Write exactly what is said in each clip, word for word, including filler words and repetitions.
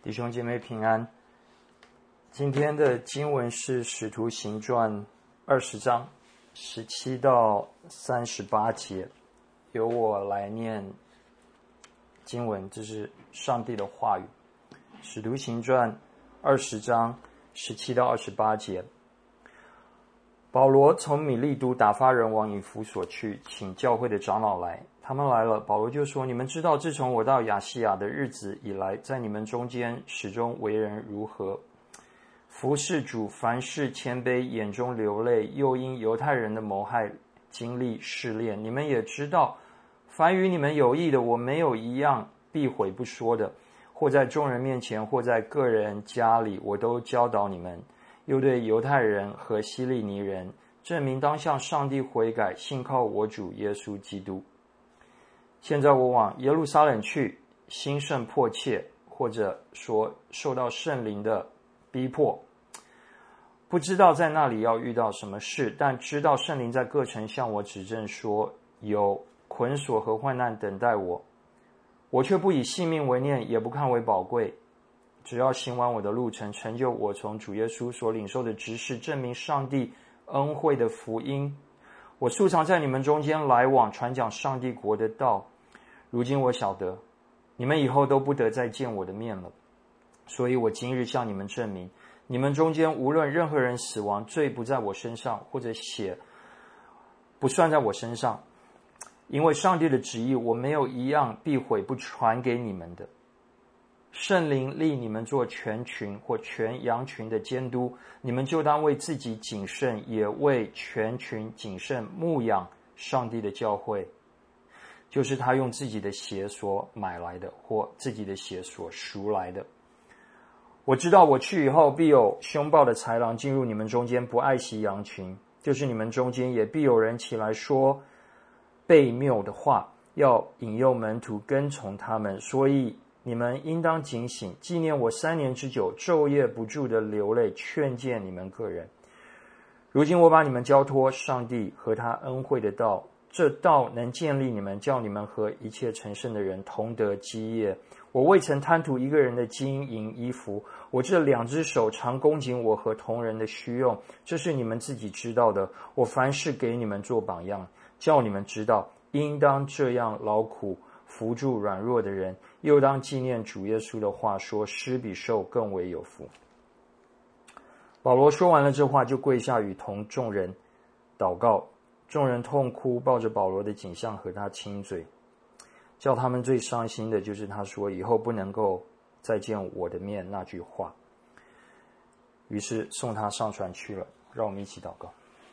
弟兄姐妹平安。今天的经文是《使徒行传》二十章十七到三十八节，由我来念经文，这是上帝的话语。《使徒行传》二十章十七到二十八节。保罗从米利都打发人往以弗所去，请教会的长老来。他们来了，保罗就说：你们知道，自从我到亚细亚的日子以来，在你们中间始终为人如何，服侍主，凡事谦卑，眼中流泪，又因犹太人的谋害经历试炼。你们也知道，凡与你们有益的，我没有一样避讳不说的，或在众人面前，或在个人家里，我都教导你们。又对犹太人和希利尼人证明当向上帝悔改，信靠我主耶稣基督。现在我往耶路撒冷去，心甚迫切，或者说受到圣灵的逼迫，不知道在那里要遇到什么事，但知道圣灵在各城向我指证说，有捆锁和患难等待我。我却不以性命为念，也不看为宝贵，只要行完我的路程，成就我从主耶稣所领受的职事，证明上帝恩惠的福音。我素常在你们中间来往，传讲上帝国的道。如今我晓得，你们以后都不得再见我的面了，所以我今日向你们证明，你们中间无论任何人死亡，罪不在我身上，或者血不算在我身上，因为上帝的旨意，我没有一样避讳不传给你们的。圣灵立你们做全群或全羊群的监督，你们就当为自己谨慎，也为全群谨慎牧养上帝的教会，就是他用自己的血所买来的，或自己的血所赎来的。我知道我去以后，必有凶暴的豺狼进入你们中间，不爱惜羊群，就是你们中间也必有人起来说悖谬的话，要引诱门徒跟从他们。所以你们应当警醒，纪念我三年之久，昼夜不住的流泪，劝诫你们个人。如今我把你们交托上帝和他恩惠的道，这道能建立你们，叫你们和一切成圣的人同得基业。我未曾贪图一个人的金银衣服，我这两只手常恭谨我和同人的需用，这是你们自己知道的。我凡事给你们做榜样，叫你们知道应当这样劳苦，扶助软弱的人，又当纪念主耶稣的话说，施比受更为有福。保罗说完了这话，就跪下与同众人祷告。众人痛哭，抱着保罗的颈项和他亲嘴。叫他们最伤心的就是他说以后不能够再见我的面那句话。于是送他上船去了。让我们一起祷告。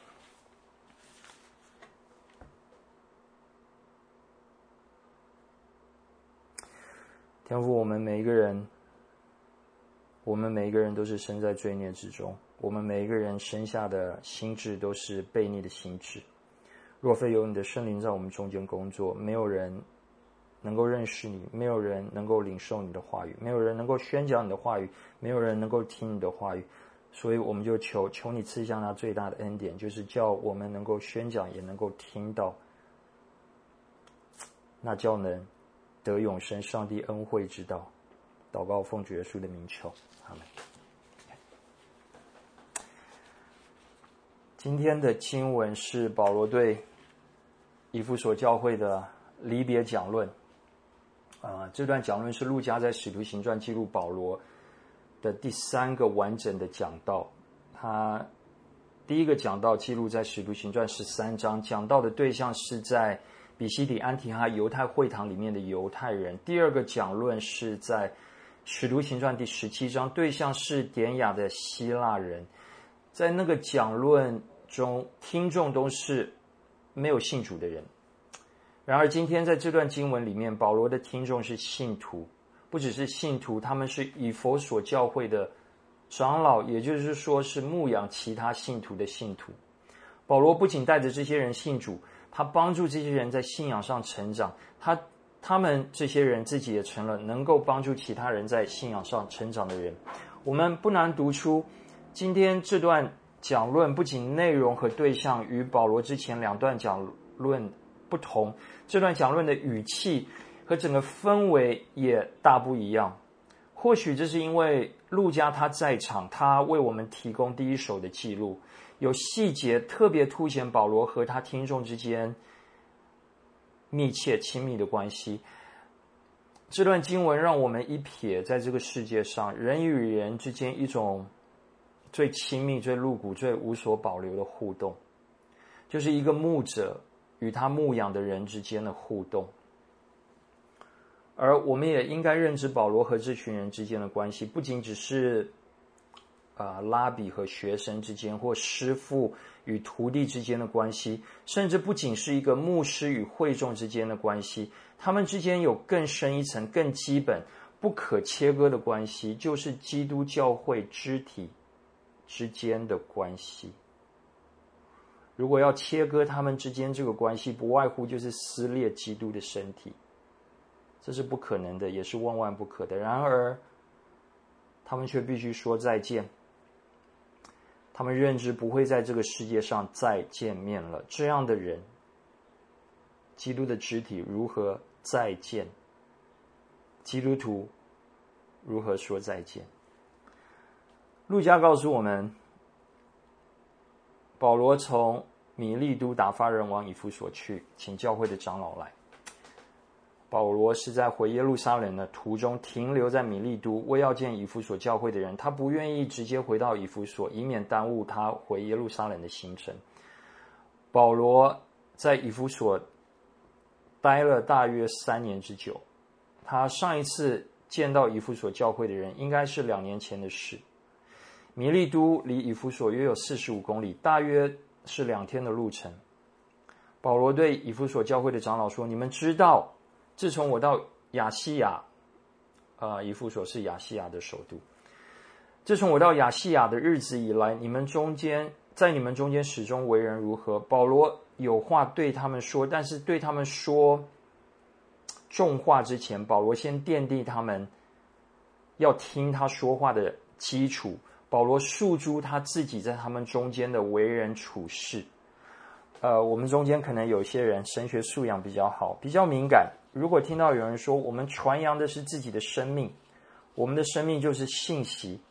天父，我们每一个人我们每一个人都是生在罪孽之中，我们每一个人生下的心智都是悖逆的心智。若非有你的圣灵在我们中间工作，没有人能够认识你，没有人能够领受你的话语，没有人能够宣讲你的话语，没有人能够听你的话语。所以我们就求求你赐下那最大的恩典，就是叫我们能够宣讲，也能够听到，那叫能得永生上帝恩惠之道。祷告奉主耶稣的名求，阿们。今天的经文是保罗对以弗所教会的离别讲论。呃，这段讲论是路加在使徒行传记录保罗的第三个完整的讲道。他第一个讲道记录在使徒行传十三章，讲道的对象是在比西底安提哈犹太会堂里面的犹太人。第二个讲论是在使徒行传第十七章，对象是典雅的希腊人。在那个讲论中，听众都是没有信主的人。然而今天在这段经文里面，保罗的听众是信徒，不只是信徒，他们是以弗所教会的长老，也就是说是牧养其他信徒的信徒。保罗不仅带着这些人信主，他帮助这些人在信仰上成长，他他们这些人自己也成了能够帮助其他人在信仰上成长的人。我们不难读出今天这段讲论不仅内容和对象与保罗之前两段讲论不同，这段讲论的语气和整个氛围也大不一样。 或许这是因为路加他在场，他为我们提供第一手的记录，有细节特别凸显保罗和他听众之间密切亲密的关系。这段经文让我们一瞥在这个世界上人与人之间一种最亲密、最露骨、最无所保留的互动，就是一个牧者与他牧养的人之间的互动。而我们也应该认知保罗和这群人之间的关系，不仅只是呃拉比和学生之间，或师父与徒弟之间的关系，甚至不仅是一个牧师与会众之间的关系，他们之间有更深一层、更基本、不可切割的关系，就是基督教会肢体之间的关系。如果要切割他们之间这个关系，不外乎就是撕裂基督的身体，这是不可能的，也是万万不可的。然而他们却必须说再见，他们认知不会在这个世界上再见面了。这样的人，基督的肢体如何再见？基督徒如何说再见？路加告诉我们，保罗从米利都打发人往以弗所去，请教会的长老来。保罗是在回耶路撒冷的途中停留在米利都，为要见以弗所教会的人，他不愿意直接回到以弗所，以免耽误他回耶路撒冷的行程。保罗在以弗所待了大约三年之久，他上一次见到以弗所教会的人应该是两年前的事。米利都离以弗所约有四十五公里，大约是两天的路程。保罗对以弗所教会的长老说，你们知道自从我到亚细亚，呃，以弗所是亚细亚的首都。自从我到亚细亚的日子以来，你们中间在你们中间始终为人如何？保罗有话对他们说，但是对他们说重话之前，保罗先奠定他们要听他说话的基础。保罗述诸他自己在他们中间的为人处事。呃，我们中间可能有些人神学素养比较好，比较敏感。如果听到有人说我们传扬的是自己的生命，我们的生命就是信息，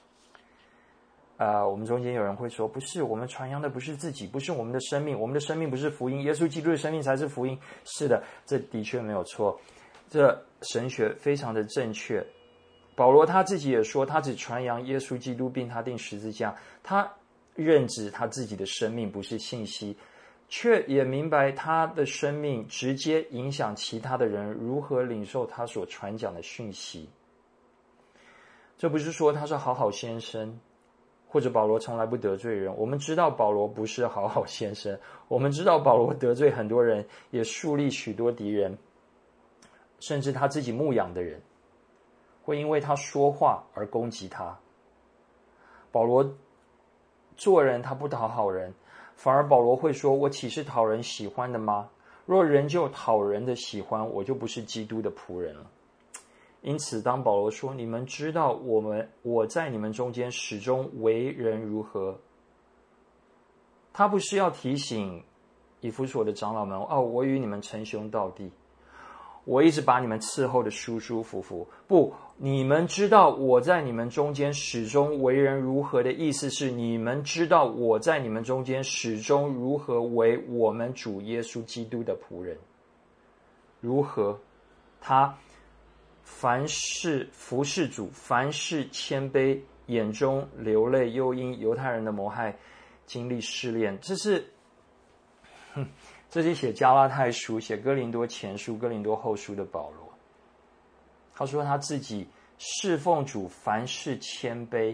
呃，我们中间有人会说，不是，我们传扬的不是自己，不是我们的生命，我们的生命不是福音，耶稣基督的生命才是福音。是的，这的确没有错，这神学非常的正确。保罗他自己也说，他只传扬耶稣基督并他钉十字架，他认知他自己的生命不是信息，却也明白他的生命直接影响其他的人如何领受他所传讲的讯息。这不是说他是好好先生，或者保罗从来不得罪人。我们知道保罗不是好好先生，我们知道保罗得罪很多人，也树立许多敌人，甚至他自己牧养的人会因为他说话而攻击他。保罗做人他不讨好人，反而保罗会说，我岂是讨人喜欢的吗？若人就讨人的喜欢，我就不是基督的仆人了。因此当保罗说，你们知道我们我在你们中间始终为人如何，他不是要提醒以弗所的长老们，哦，我与你们称兄道弟，我一直把你们伺候的舒舒服服。不，你们知道我在你们中间始终为人如何的意思是，你们知道我在你们中间始终如何为我们主耶稣基督的仆人。如何？他凡事服侍主，凡事谦卑，眼中流泪，又因犹太人的谋害经历试炼。这是哼这是写加拉太书、写哥林多前书、哥林多后书的保罗。他说他自己侍奉主，凡事谦卑。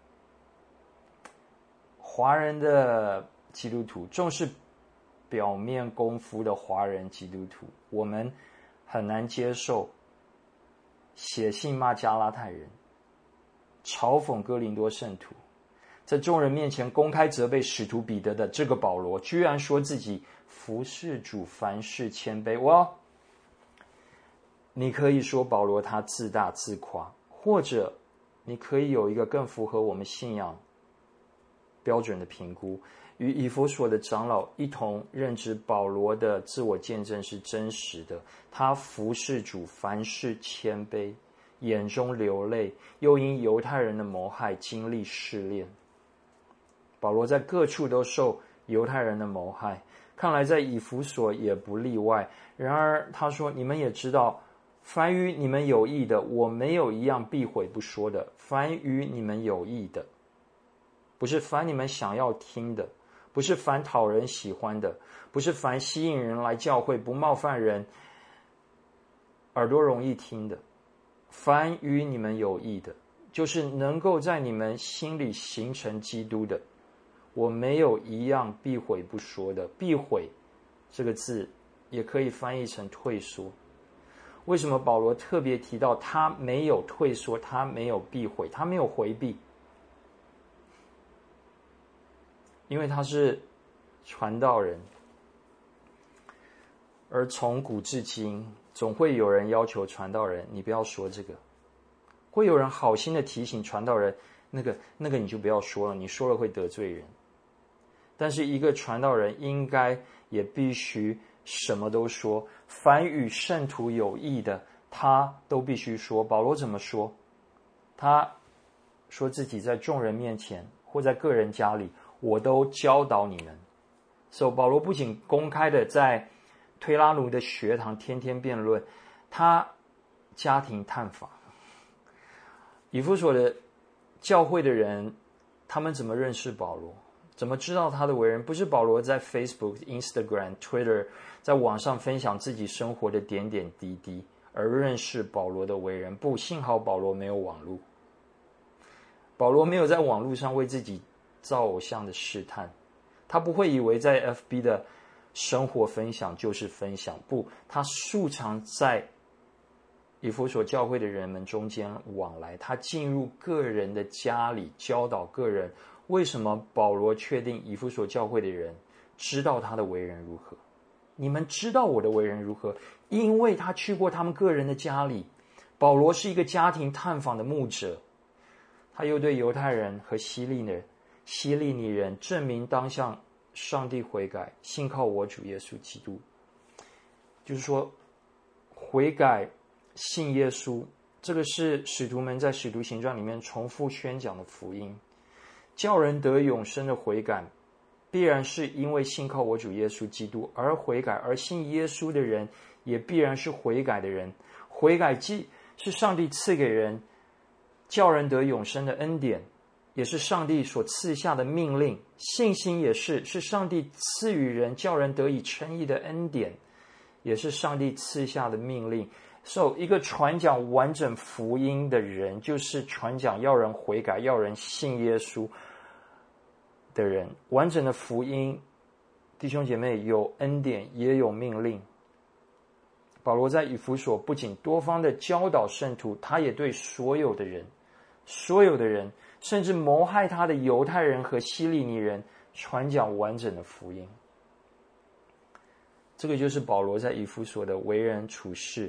华人的基督徒，重视表面功夫的华人基督徒，我们很难接受写信骂加拉太人，嘲讽哥林多圣徒，在众人面前公开责备使徒彼得的这个保罗，居然说自己服侍主，凡事谦卑。哇！你可以说保罗他自大自夸，或者你可以有一个更符合我们信仰标准的评估，与以弗所的长老一同认知保罗的自我见证是真实的。他服侍主，凡事谦卑， 眼中流泪，又因犹太人的谋害经历试炼。保罗在各处都受犹太人的谋害，看来在以弗所也不例外。然而他说，你们也知道，凡与你们有益的，我没有一样避讳不说的。凡与你们有益的，不是凡你们想要听的，不是凡讨人喜欢的，不是凡吸引人来教会不冒犯人，耳朵容易听的。凡与你们有益的，就是能够在你们心里形成基督的，我没有一样避讳不说的。避讳这个字也可以翻译成退缩。为什么保罗特别提到他没有退缩，他没有避讳，他没有回避？因为他是传道人，而从古至今总会有人要求传道人，你不要说这个。会有人好心的提醒传道人，那个那个你就不要说了，你说了会得罪人。但是一个传道人应该也必须什么都说，凡与圣徒有益的，他都必须说。保罗怎么说？他说自己在众人面前或在个人家里，我都教导你们。所以保罗不仅公开的在推拉奴的学堂天天辩论，他家庭探访。以弗所的教会的人，他们怎么认识保罗？怎么知道他的为人？不是保罗在 Facebook、Instagram、Twitter 在网上分享自己生活的点点滴滴而认识保罗的为人。不，幸好保罗没有网络，保罗没有在网络上为自己造偶像的试探，他不会以为在 F B 的生活分享就是分享。不，他素常在以弗所教会的人们中间往来，他进入个人的家里教导个人。为什么保罗确定以弗所教会的人知道他的为人如何？你们知道我的为人如何？因为他去过他们个人的家里。保罗是一个家庭探访的牧者，他又对犹太人和希利人、希利尼人证明当向上帝悔改，信靠我主耶稣基督。就是说，悔改、信耶稣，这个是使徒们在使徒行传里面重复宣讲的福音。叫人得永生的悔改，必然是因为信靠我主耶稣基督而悔改，而信耶稣的人也必然是悔改的人。悔改既是上帝赐给人叫人得永生的恩典，也是上帝所赐下的命令。信心也是是上帝赐予人叫人得以称义的恩典，也是上帝赐下的命令。所以一个传讲完整福音的人，就是传讲要人悔改、要人信耶稣的人。完整的福音，弟兄姐妹，有恩典也有命令。保罗在以弗所不仅多方的教导圣徒，他也对所有的人所有的人甚至谋害他的犹太人和希利尼人传讲完整的福音。这个就是保罗在以弗所的为人处事。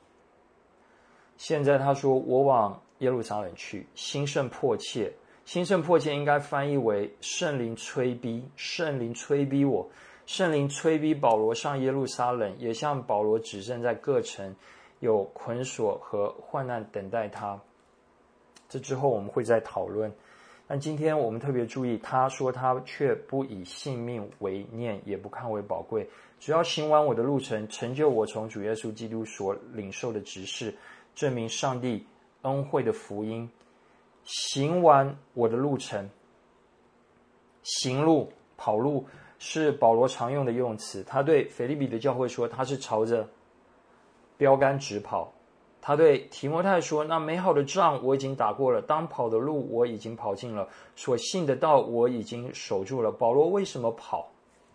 现在他说，我往耶路撒冷去，心甚迫切。心甚迫切应该翻译为圣灵催逼，圣灵催逼我，圣灵催逼保罗上耶路撒冷，也向保罗指证在各城有捆锁和患难等待他。这之后我们会再讨论，但今天我们特别注意，他说他却不以性命为念，也不看为宝贵，只要行完我的路程，成就我从主耶稣基督所领受的职事，证明上帝恩惠的福音。行完我的路程，行路、跑路是保罗常用的用词。他对腓立比的教会说，他是朝着标杆直跑。他对提摩太说，那美好的仗我已经打过了，当跑的路我已经跑尽了，所信的道我已经守住了。保罗为什么跑？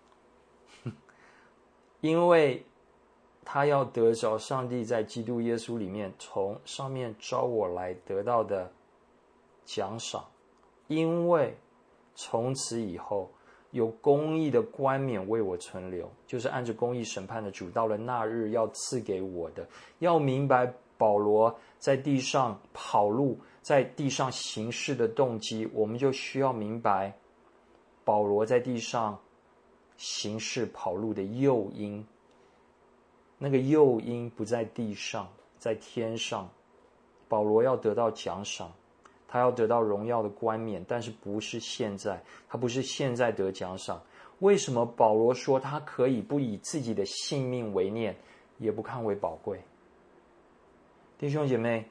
因为他要得着上帝在基督耶稣里面从上面招我来得到的奖赏，因为从此以后有公义的冠冕为我存留，就是按着公义审判的主，到了那日要赐给我的。要明白保罗在地上跑路，在地上行事的动机，我们就需要明白保罗在地上行事跑路的诱因。那个诱因不在地上，在天上。 保罗要得到奖赏，他要得到荣耀的冠冕，但是不是现在，他不是现在得奖赏。为什么保罗说他可以不以自己的性命为念，也不看为宝贵？弟兄姐妹，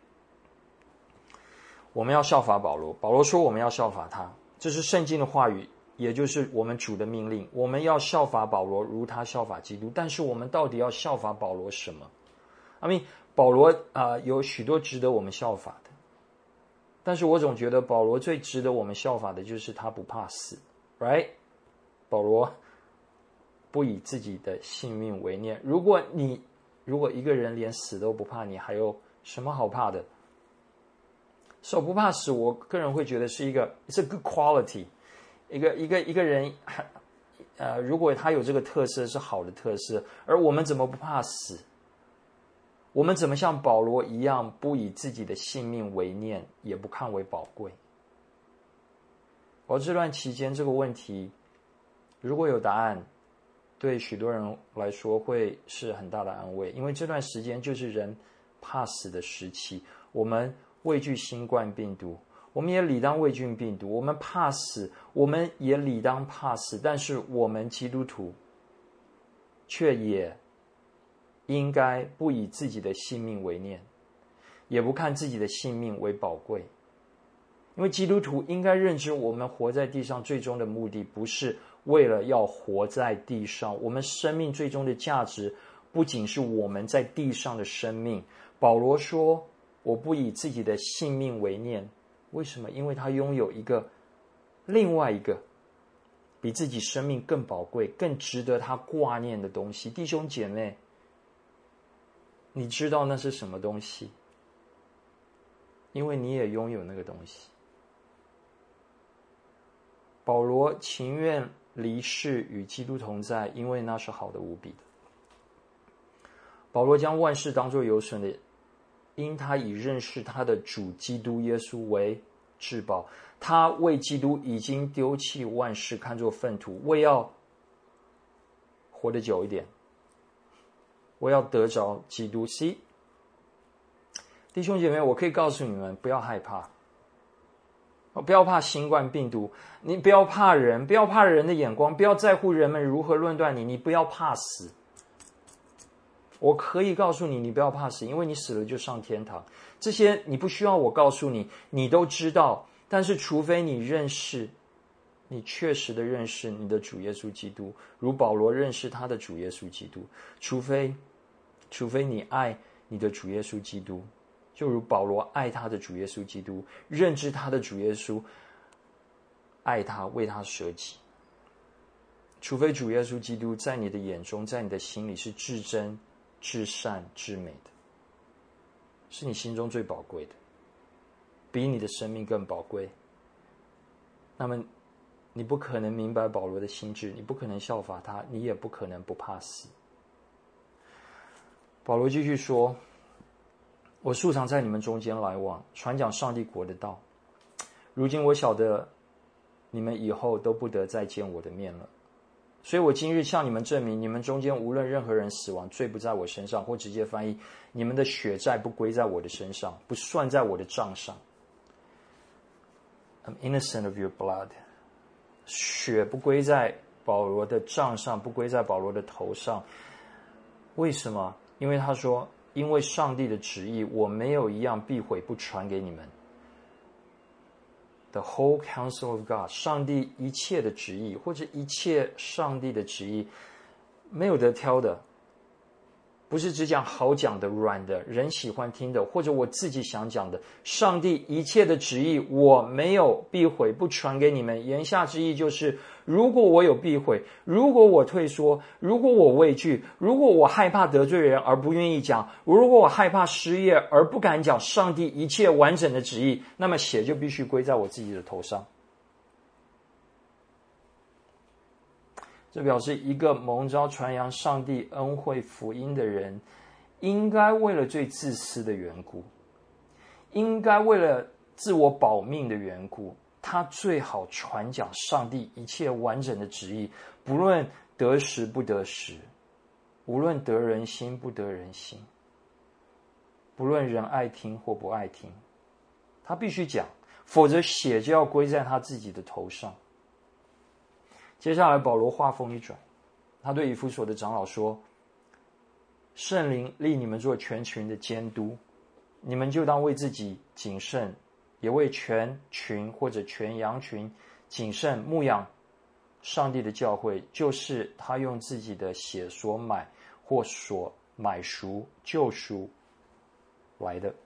我们要效法保罗。保罗说我们要效法他，这是圣经的话语，也就是我们主的命令。我们要效法保罗，如他效法基督。但是我们到底要效法保罗什么？ I mean， 保罗啊、呃，有许多值得我们效法的，但是我总觉得保罗最值得我们效法的就是他不怕死 ，right？ 保罗不以自己的性命为念。如果你如果一个人连死都不怕，你还有什么好怕的？所以不怕死，我个人会觉得是一个 it's a good quality， 一个一个一个人，呃，如果他有这个特色是好的特色，而我们怎么不怕死？我们怎么像保罗一样，不以自己的性命为念，也不看为宝贵？而这段期间这个问题，如果有答案，对许多人来说会是很大的安慰，因为这段时间就是人怕死的时期。我们畏惧新冠病毒，我们也理当畏惧病毒，我们怕死，我们也理当怕死，但是我们基督徒却也应该不以自己的性命为念，也不看自己的性命为宝贵。因为基督徒应该认知，我们活在地上最终的目的不是为了要活在地上，我们生命最终的价值不仅是我们在地上的生命。保罗说我不以自己的性命为念，为什么？因为他拥有一个另外一个比自己生命更宝贵更值得他挂念的东西。弟兄姐妹，你知道那是什么东西？因为你也拥有那个东西。保罗情愿离世与基督同在，因为那是好的无比的。保罗将万事当作有损的，因他以认识他的主基督耶稣为至宝。他为基督已经丢弃万事，看作粪土，为要活得久一点，我要得着基督。 See， 弟兄姐妹，我可以告诉你们，不要害怕，不要怕新冠病毒，你不要怕人，不要怕人的眼光，不要在乎人们如何论断你，你不要怕死。我可以告诉你，你不要怕死，因为你死了就上天堂。这些你不需要我告诉你，你都知道。但是除非你认识，你确实的认识你的主耶稣基督，如保罗认识他的主耶稣基督，除非除非你爱你的主耶稣基督，就如保罗爱他的主耶稣基督，认知他的主耶稣，爱他，为他舍己。除非主耶稣基督在你的眼中，在你的心里是至真、至善、至美的，是你心中最宝贵的，比你的生命更宝贵，那么你不可能明白保罗的心志，你不可能效法他，你也不可能不怕死。保罗继续说，我素常在你们中间来往，传讲上帝国的道。如今我晓得你们以后都不得再见我的面了，所以我今日向你们证明，你们中间无论任何人死亡，罪不在我身上，或直接翻译，你们的血债不归在我的身上，不算在我的账上。 I'm innocent of your blood。 血不归在保罗的账上，不归在保罗的头上。为什么？因为他说，因为上帝的旨意，我没有一样避讳不传给你们。The whole counsel of God， 上帝一切的旨意，或者一切上帝的旨意，没有得挑的，不是只讲好讲的、软的，人喜欢听的，或者我自己想讲的。上帝一切的旨意，我没有避讳不传给你们。言下之意就是，如果我有避讳，如果我退缩，如果我畏惧，如果我害怕得罪人而不愿意讲，如果我害怕失业而不敢讲上帝一切完整的旨意，那么血就必须归在我自己的头上。这表示一个蒙召传扬上帝恩惠福音的人，应该为了最自私的缘故，应该为了自我保命的缘故，他最好传讲上帝一切完整的旨意，不论得时不得时，无论得人心不得人心。 不论人爱听或不爱听，他必须讲，否则血就要归在他自己的头上。接下来保罗话锋一转，他对以弗所的长老说，圣灵立你们做全群的监督，你们就当为自己谨慎，也为全群或者全羊群谨慎牧养上帝的教会，就是他用自己的血所买或所买赎救赎来的。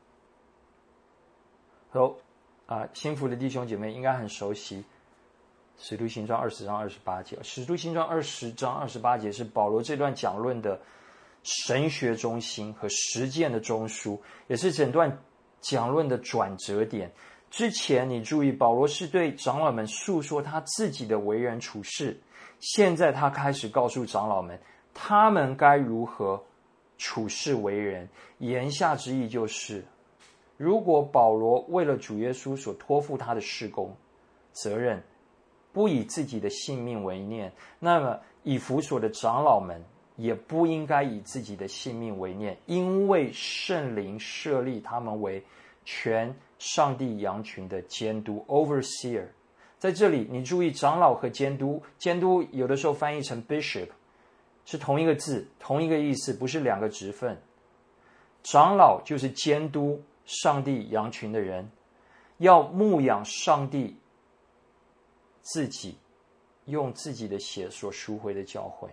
好啊，新福的弟兄姐妹应该很熟悉使徒行传二十章二十八节。使徒行传二十章二十八节是保罗这段讲论的神学中心和实践的中枢，也是整段讲论的转折点。之前你注意，保罗是对长老们诉说他自己的为人处事，现在他开始告诉长老们他们该如何处事为人。言下之意就是，如果保罗为了主耶稣所托付他的事工责任不以自己的性命为念，那么以弗所的长老们也不应该以自己的性命为念，因为圣灵设立他们为全上帝羊群的监督 overseer。 在这里你注意，长老和监督，监督有的时候翻译成 bishop， 是同一个字，同一个意思，不是两个职分。长老就是监督上帝羊群的人，要牧养上帝自己用自己的血所赎回的教会。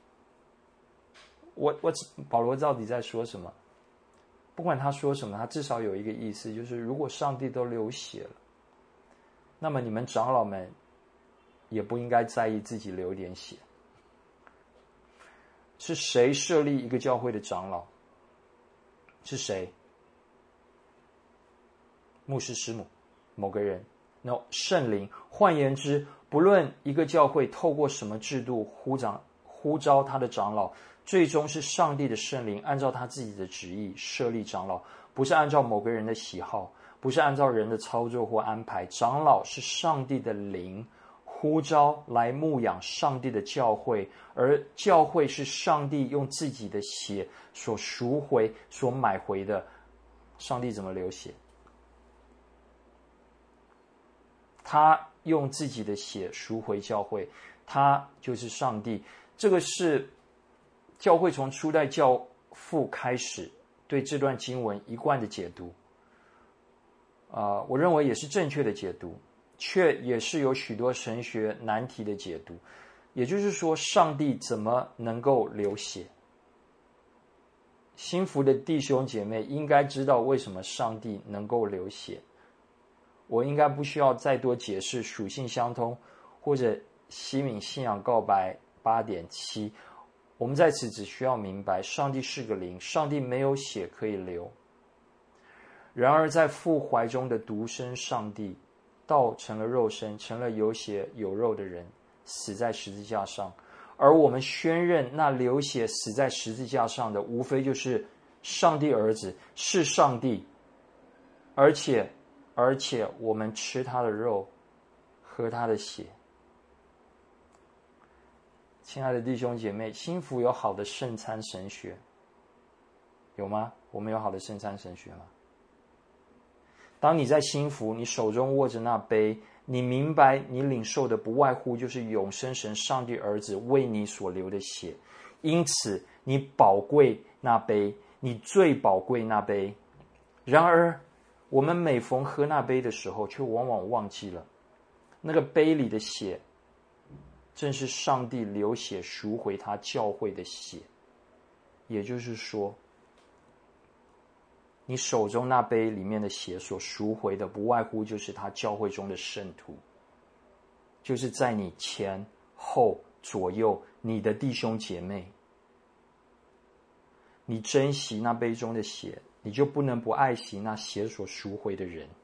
我我保罗到底在说什么？不管他说什么，他至少有一个意思，就是如果上帝都流血了，那么你们长老们也不应该在意自己流点血。是谁设立一个教会的长老？是谁？牧师师母，某个人 no 圣灵。换言之，不论一个教会透过什么制度呼长呼召他的长老，最终是上帝的圣灵按照他自己的旨意设立长老，不是按照某个人的喜好，不是按照人的操作或安排。长老是上帝的灵呼召来牧养上帝的教会，而教会是上帝用自己的血所赎回所买回的。上帝怎么流血？他用自己的血赎回教会，他就是上帝。这个是教会从初代教父开始对这段经文一贯的解读，呃，我认为也是正确的解读，却也是有许多神学难题的解读。也就是说，上帝怎么能够流血？新福的弟兄姐妹应该知道为什么上帝能够流血。我应该不需要再多解释属性相通或者西敏信仰告白 八点七， 我们在此只需要明白上帝是个灵，上帝没有血可以流。然而在父怀中的独生上帝道成了肉身，成了有血有肉的人，死在十字架上。而我们宣认那流血死在十字架上的无非就是上帝儿子，是上帝，而且而且我们吃他的肉，喝他的血。亲爱的弟兄姐妹，新福有好的圣餐神学有吗？我们有好的圣餐神学吗？当你在新福，你手中握着那杯，你明白你领受的不外乎就是永生神上帝儿子为你所流的血，因此你宝贵那杯，你最宝贵那杯。然而我们每逢喝那杯的时候，却往往忘记了那个杯里的血正是上帝流血赎回他教会的血。也就是说，你手中那杯里面的血所赎回的不外乎就是他教会中的圣徒，就是在你前后左右你的弟兄姐妹。你珍惜那杯中的血，你就不能不爱惜那血所赎回的人。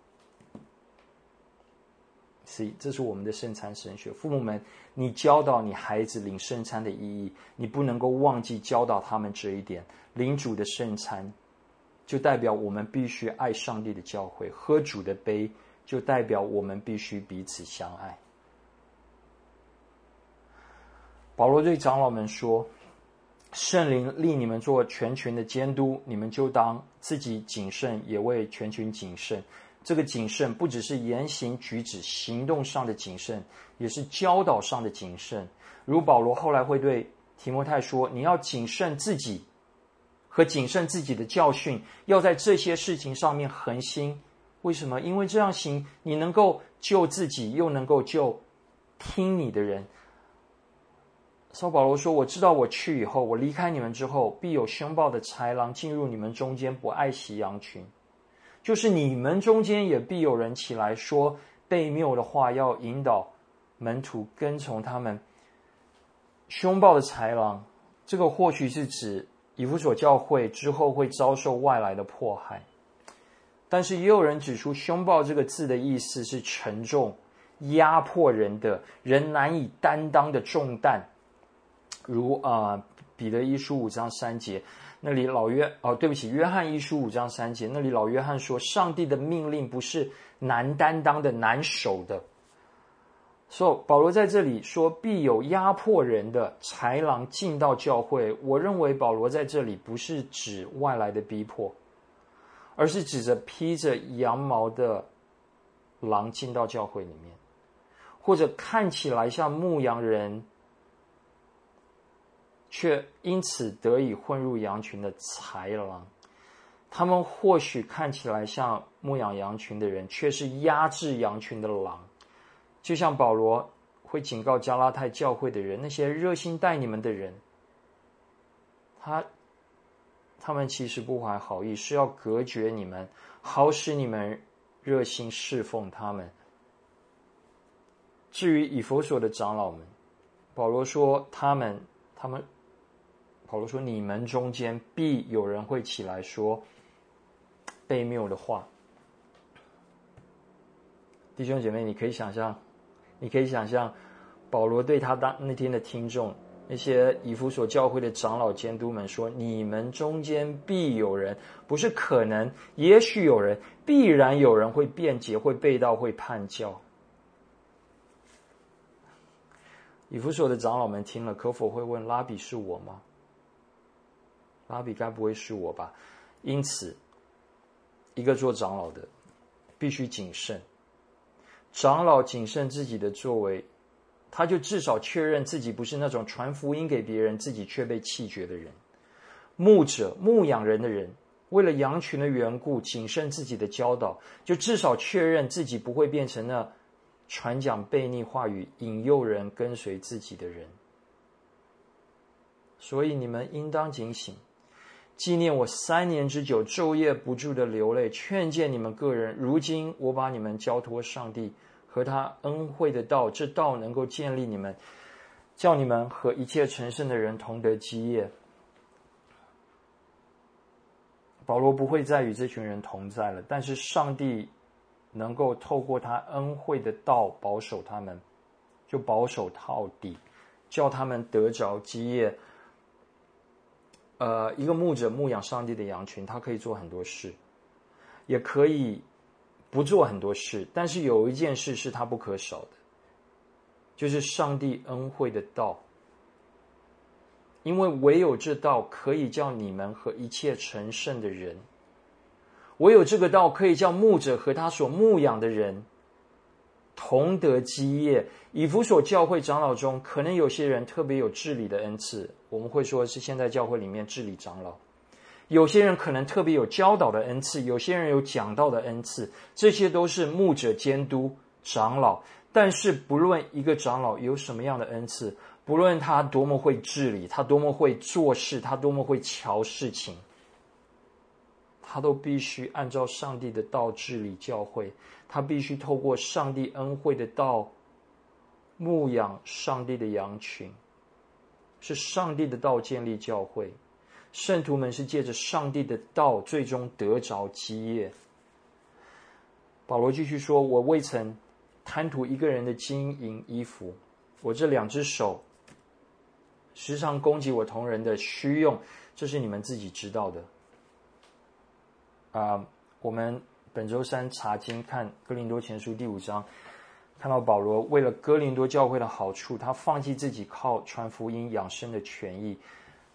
所以这是我们的圣餐神学。父母们，你教导你孩子领圣餐的意义，你不能够忘记教导他们这一点。领主的圣餐就代表我们必须爱上帝的教会，喝主的杯就代表我们必须彼此相爱。保罗对长老们说， 圣灵立你们做全群的监督，你们就当自己谨慎，也为全群谨慎。这个谨慎不只是言行举止行动上的谨慎，也是教导上的谨慎。如保罗后来会对提摩太说，你要谨慎自己和谨慎自己的教训，要在这些事情上面恒心。为什么？因为这样行，你能够救自己，又能够救听你的人。扫保罗说，我知道我去以后，我离开你们之后，必有凶暴的豺狼进入你们中间，不爱惜羊群。就是你们中间也必有人起来说悖谬的话，要引导门徒跟从他们。凶暴的豺狼，这个或许是指以弗所教会之后会遭受外来的迫害，但是也有人指出，凶暴这个字的意思是沉重、压迫人的，人难以担当的重担。如啊、呃，彼得一书五章三节，那里老约哦，对不起，约翰一书五章三节，那里老约翰说，上帝的命令不是难担当的、难守的。所以保罗在这里说，必有压迫人的豺狼进到教会。我认为保罗在这里不是指外来的逼迫，而是指着披着羊毛的狼进到教会里面，或者看起来像牧羊人，却因此得以混入羊群的豺狼。他们或许看起来像牧养羊群的人，却是压制羊群的狼。就像保罗会警告加拉太教会的人，那些热心待你们的人，他他们其实不怀好意，是要隔绝你们，好使你们热心侍奉他们。至于以弗所的长老们，保罗说他们他们保罗说你们中间必有人会起来说悖谬的话。弟兄姐妹，你可以想象你可以想象保罗对他当那天的听众，那些以弗所教会的长老监督们说，你们中间必有人，不是可能，也许有人，必然有人会辩解，会背道，会叛教。以弗所的长老们听了，可否会问，拉比是我吗？拉比该不会是我吧？因此一个做长老的必须谨慎，长老谨慎自己的作为，他就至少确认自己不是那种传福音给别人，自己却被弃绝的人。牧者、牧养人的人，为了羊群的缘故，谨慎自己的教导，就至少确认自己不会变成那传讲悖逆话语、引诱人跟随自己的人。所以你们应当警醒，纪念我三年之久，昼夜不住的流泪，劝诫你们个人。如今我把你们交托上帝和他恩惠的道，这道能够建立你们，叫你们和一切成圣的人同得基业。保罗不会再与这群人同在了，但是上帝能够透过他恩惠的道保守他们，就保守到底，叫他们得着基业。呃，一个牧者牧养上帝的羊群，他可以做很多事，也可以不做很多事，但是有一件事是他不可少的，就是上帝恩惠的道。因为唯有这道可以叫你们和一切成圣的人，唯有这个道可以叫牧者和他所牧养的人同得基业。以弗所教会长老中，可能有些人特别有治理的恩赐，我们会说是现在教会里面治理长老。有些人可能特别有教导的恩赐，有些人有讲道的恩赐，这些都是牧者监督长老。但是不论一个长老有什么样的恩赐，不论他多么会治理，他多么会做事，他多么会瞧事情，他都必须按照上帝的道治理教会，他必须透过上帝恩惠的道牧养上帝的羊群，是上帝的道建立教会，圣徒们是借着上帝的道最终得着基业。保罗继续说，我未曾贪图一个人的金银衣服，我这两只手时常供给我同人的需用，这是你们自己知道的。啊、呃，我们本周三查经看哥林多前书第五章，看到保罗为了哥林多教会的好处，他放弃自己靠传福音养生的权益，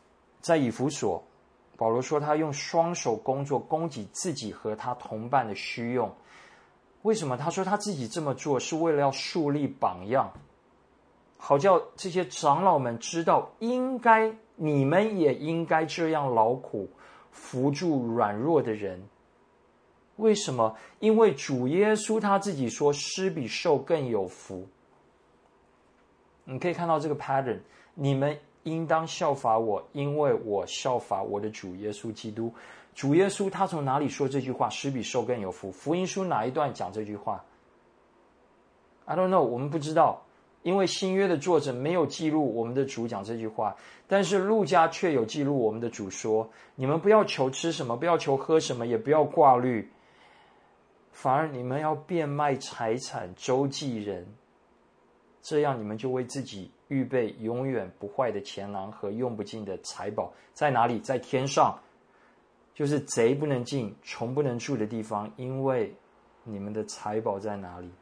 在以弗所，保罗说他用双手工作，供给自己和他同伴的需用。为什么？他说他自己这么做是为了要树立榜样，好叫这些长老们知道，应该你们也应该这样劳苦，扶助软弱的人。为什么？因为主耶稣他自己说，施比受更有福。你可以看到这个 pattern， 你们应当效法我，因为我效法我的主耶稣基督。主耶稣他从哪里说这句话？施比受更有福。福音书哪一段讲这句话？ I don't know， 我们不知道，因为新约的作者没有记录我们的主讲这句话，但是路加却有记录我们的主说，你们不要求吃什么，不要求喝什么，也不要挂虑，反而你们要变卖财产周济人，这样你们就为自己预备永远不坏的钱囊和用不尽的财宝。在哪里？在天上，就是贼不能进，虫不能住的地方，因为你们的财宝在哪里，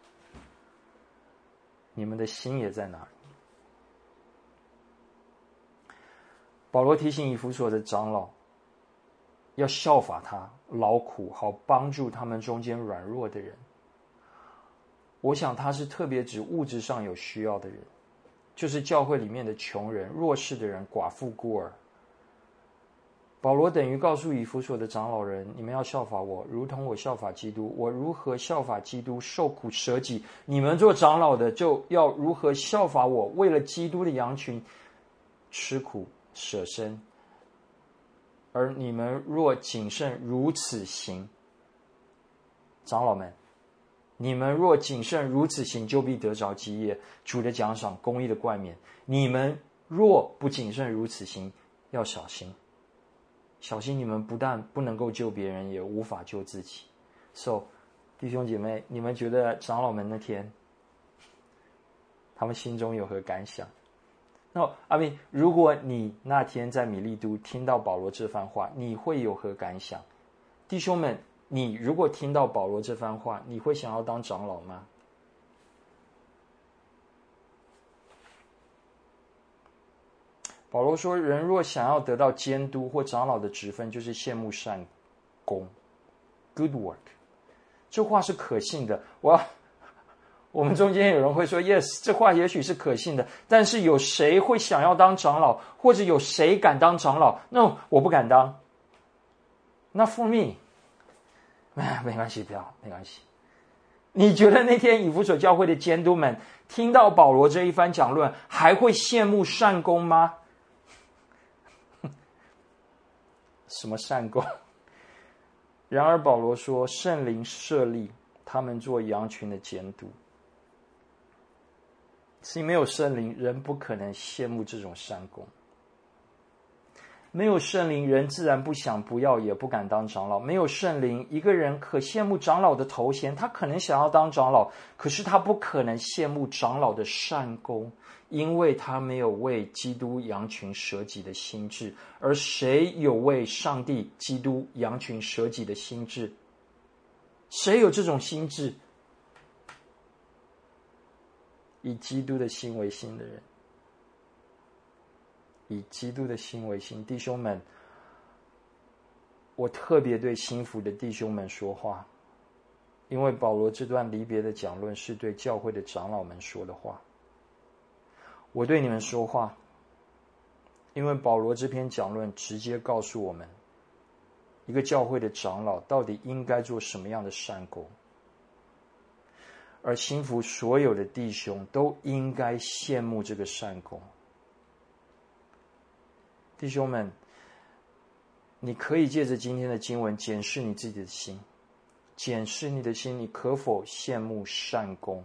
你们的心也在哪里。保罗提醒以弗所的长老要效法他，劳苦，好帮助他们中间软弱的人。我想他是特别指物质上有需要的人，就是教会里面的穷人、弱势的人、寡妇、孤儿。保罗等于告诉以弗所的长老人，你们要效法我，如同我效法基督。我如何效法基督，受苦舍己，你们做长老的就要如何效法我，为了基督的羊群吃苦舍身。而你们若谨慎如此行，长老们，你们若谨慎如此行，就必得着基业，主的奖赏，公义的冠冕。你们若不谨慎如此行，要小心，小心你们不但不能够救别人，也无法救自己。So， 弟兄姐妹，你们觉得长老们那天他们心中有何感想？那阿明，如果你那天在米利都听到保罗这番话，你会有何感想？弟兄们，你如果听到保罗这番话，你会想要当长老吗？保罗说，人若想要得到监督或长老的职分，就是羡慕善功 good work。 这话是可信的。我要我们中间有人会说 yes， 这话也许是可信的，但是有谁会想要当长老，或者有谁敢当长老？ No， 我不敢当。那 for me， 没关系，不要，没关系。你觉得那天以弗所教会的监督们听到保罗这一番讲论，还会羡慕善功吗？什么善功？然而保罗说，圣灵设立他们做羊群的监督。所以没有圣灵，人不可能羡慕这种善功。没有圣灵，人自然不想不要，也不敢当长老。没有圣灵，一个人可羡慕长老的头衔，他可能想要当长老，可是他不可能羡慕长老的善功，因为他没有为基督羊群舍己的心志。而谁有为上帝基督羊群舍己的心志？谁有这种心志？以基督的心为心的人，以基督的心为心。弟兄们，我特别对心服的弟兄们说话，因为保罗这段离别的讲论是对教会的长老们说的话。我对你们说话，因为保罗这篇讲论直接告诉我们，一个教会的长老到底应该做什么样的善功。而心服所有的弟兄都应该羡慕这个善功。弟兄们，你可以借着今天的经文检视你自己的心，检视你的心，你可否羡慕善功？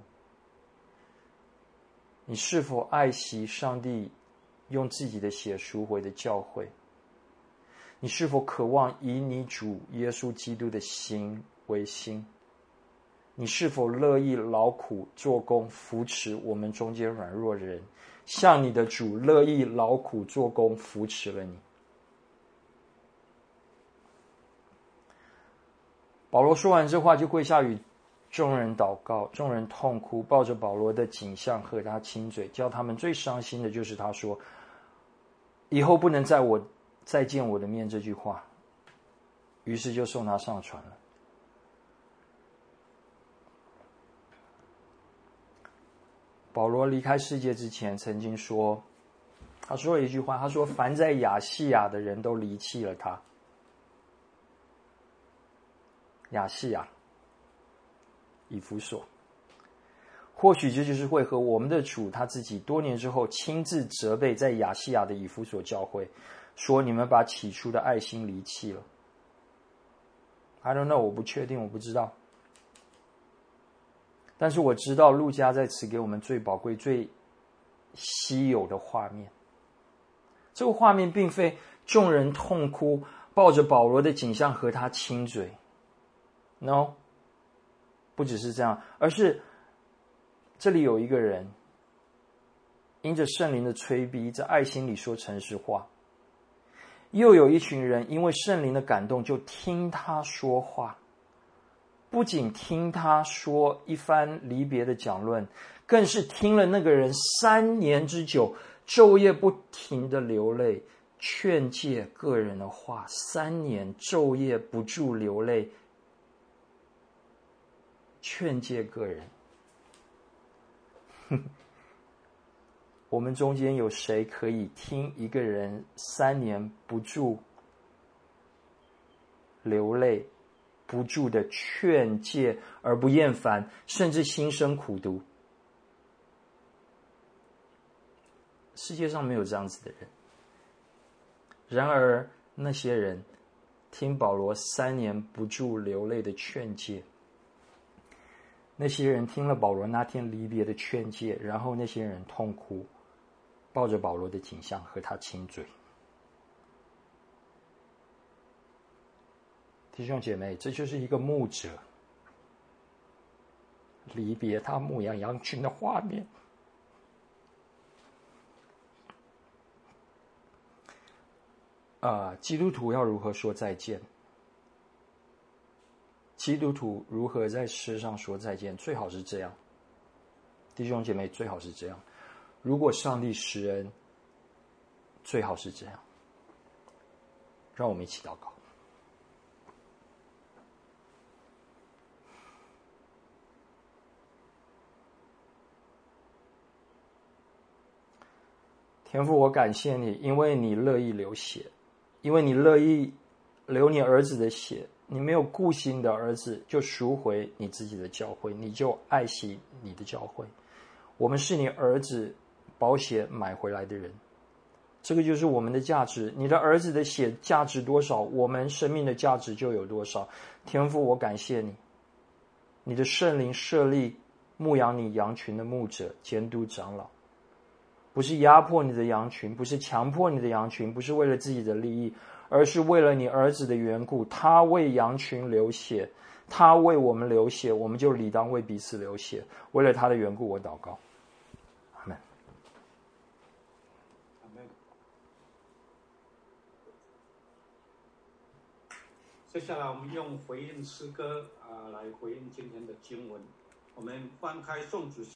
你是否爱惜上帝用自己的血赎回的教会？你是否渴望以你主耶稣基督的心为心？你是否乐意劳苦做工，扶持我们中间软弱的人，像你的主乐意劳苦做工，扶持了你？保罗说完这话，就跪下与众人祷告，众人痛哭，抱着保罗的颈项和他亲嘴，叫他们最伤心的就是他说，以后不能在我再见我的面这句话，于是就送他上船了。保罗离开世界之前曾经说，他说了一句话，他说凡在亚细亚的人都离弃了他。亚细亚，以弗所，或许这就是会和我们的主他自己多年之后亲自责备在亚细亚的以弗所教会，说你们把起初的爱心离弃了。I don't know， 我不确定，我不知道。但是我知道路加在此给我们最宝贵、最稀有的画面。这个画面并非众人痛哭，抱着保罗的景象和他亲嘴。No， 不只是这样，而是这里有一个人，因着圣灵的催逼，在爱心里说诚实话；又有一群人因为圣灵的感动，就听他说话。不仅听他说一番离别的讲论，更是听了那个人三年之久，昼夜不停的流泪，劝诫个人的话。三年昼夜不住流泪，劝诫个人。我们中间有谁可以听一个人三年不住流泪，不住的劝诫而不厌烦，甚至心生苦毒？世界上没有这样子的人。然而那些人听保罗三年不住流泪的劝诫，那些人听了保罗那天离别的劝诫，然后那些人痛哭，抱着保罗的景象和他亲嘴。弟兄姐妹，这就是一个牧者离别他牧养羊群的画面。啊、呃，基督徒要如何说再见？基督徒如何在世上说再见？最好是这样，弟兄姐妹，最好是这样。如果上帝施恩，最好是这样。让我们一起祷告。天父，我感谢你，因为你乐意流血，因为你乐意流你儿子的血，你没有顾惜你的儿子，就赎回你自己的教会，你就爱惜你的教会。我们是你儿子宝血买回来的人，这个就是我们的价值。你的儿子的血价值多少，我们生命的价值就有多少。天父，我感谢你，你的圣灵设立牧养你羊群的牧者、监督长老，不是压迫你的羊群，不是强迫你的羊群，不是为了自己的利益，而是为了你儿子的缘故。他为羊群流血，他为我们流血，我们就理当为彼此流血。为了他的缘故，我祷告，阿们。 接下来我们用回应诗歌啊、呃、来回应今天的经文。我们翻开宋子